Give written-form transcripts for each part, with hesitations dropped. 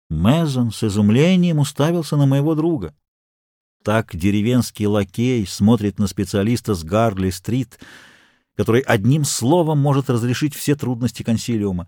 Мезон с изумлением уставился на моего друга. Так деревенский лакей смотрит на специалиста с Гарли-стрит, который одним словом может разрешить все трудности консилиума.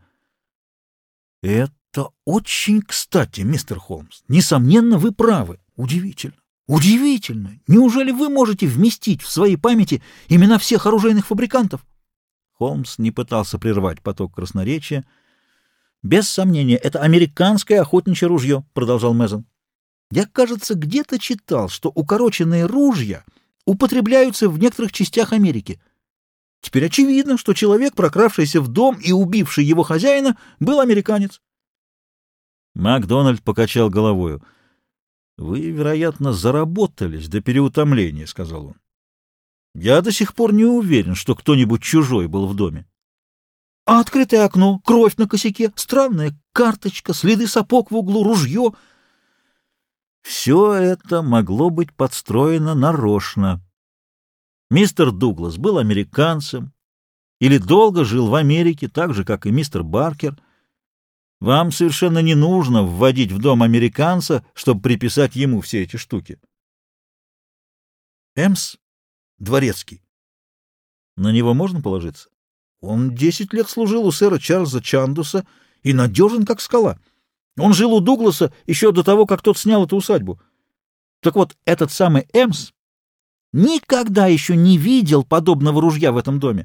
«Это очень кстати, мистер Холмс. Несомненно, вы правы. Удивительно. Удивительно! Неужели вы можете вместить в своей памяти имена всех оружейных фабрикантов?» Холмс не пытался прервать поток красноречия. «Без сомнения, это американское охотничье ружье», — продолжал Мезон. «Я, кажется, где-то читал, что укороченные ружья употребляются в некоторых частях Америки. Теперь очевидно, что человек, прокравшийся в дом и убивший его хозяина, был американец». Макдональд покачал головою. «Вы, вероятно, заработались до переутомления», — сказал он. «Я до сих пор не уверен, что кто-нибудь чужой был в доме». «А открытое окно, кровь на косяке, странная карточка, следы сапог в углу, ружье...» Все это могло быть подстроено нарочно. Мистер Дуглас был американцем или долго жил в Америке, так же, как и мистер Баркер. Вам совершенно не нужно вводить в дом американца, чтобы приписать ему все эти штуки. Эмс — дворецкий. На него можно положиться? Он 10 лет служил у сэра Чарльза Чандуса и надежен, как скала. Он жил у Дугласа еще до того, как тот снял эту усадьбу. Так вот, этот самый Эмс никогда еще не видел подобного ружья в этом доме.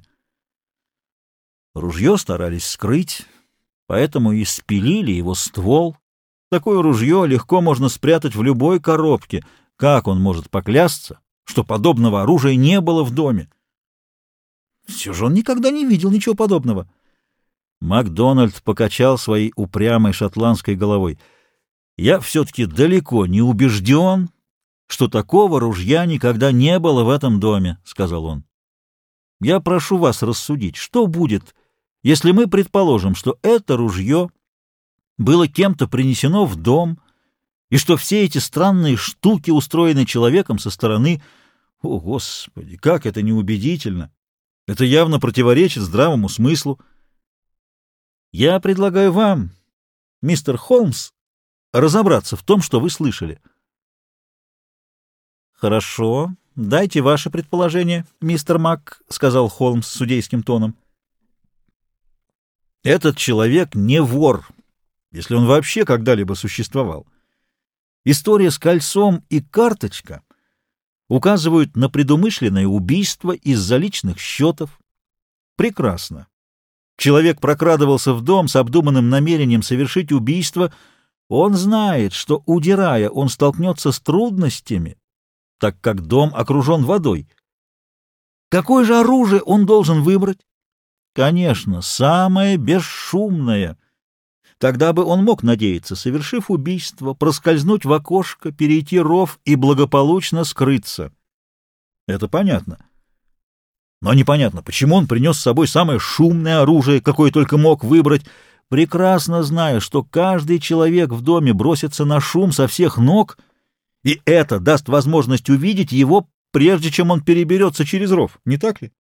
Ружье старались скрыть, поэтому и спилили его ствол. Такое ружье легко можно спрятать в любой коробке. Как он может поклясться, что подобного оружия не было в доме? Все же он никогда не видел ничего подобного. Макдональд покачал своей упрямой шотландской головой. «Я все-таки далеко не убежден, что такого ружья никогда не было в этом доме», — сказал он. «Я прошу вас рассудить, что будет, если мы предположим, что это ружье было кем-то принесено в дом, и что все эти странные штуки устроены человеком со стороны... О, Господи, как это неубедительно! Это явно противоречит здравому смыслу. Я предлагаю вам, мистер Холмс, разобраться в том, что вы слышали». «Хорошо, дайте ваше предположение, мистер Мак», — сказал Холмс судейским тоном. «Этот человек не вор, если он вообще когда-либо существовал. История с кольцом и карточка указывают на предумышленное убийство из-за личных счетов. Прекрасно. Человек прокрадывался в дом с обдуманным намерением совершить убийство. Он знает, что, удирая, он столкнется с трудностями, так как дом окружен водой. Какое же оружие он должен выбрать? Конечно, самое бесшумное. Тогда бы он мог надеяться, совершив убийство, проскользнуть в окошко, перейти ров и благополучно скрыться. Это понятно. Но непонятно, почему он принес с собой самое шумное оружие, какое только мог выбрать, прекрасно зная, что каждый человек в доме бросится на шум со всех ног, и это даст возможность увидеть его, прежде чем он переберется через ров, не так ли?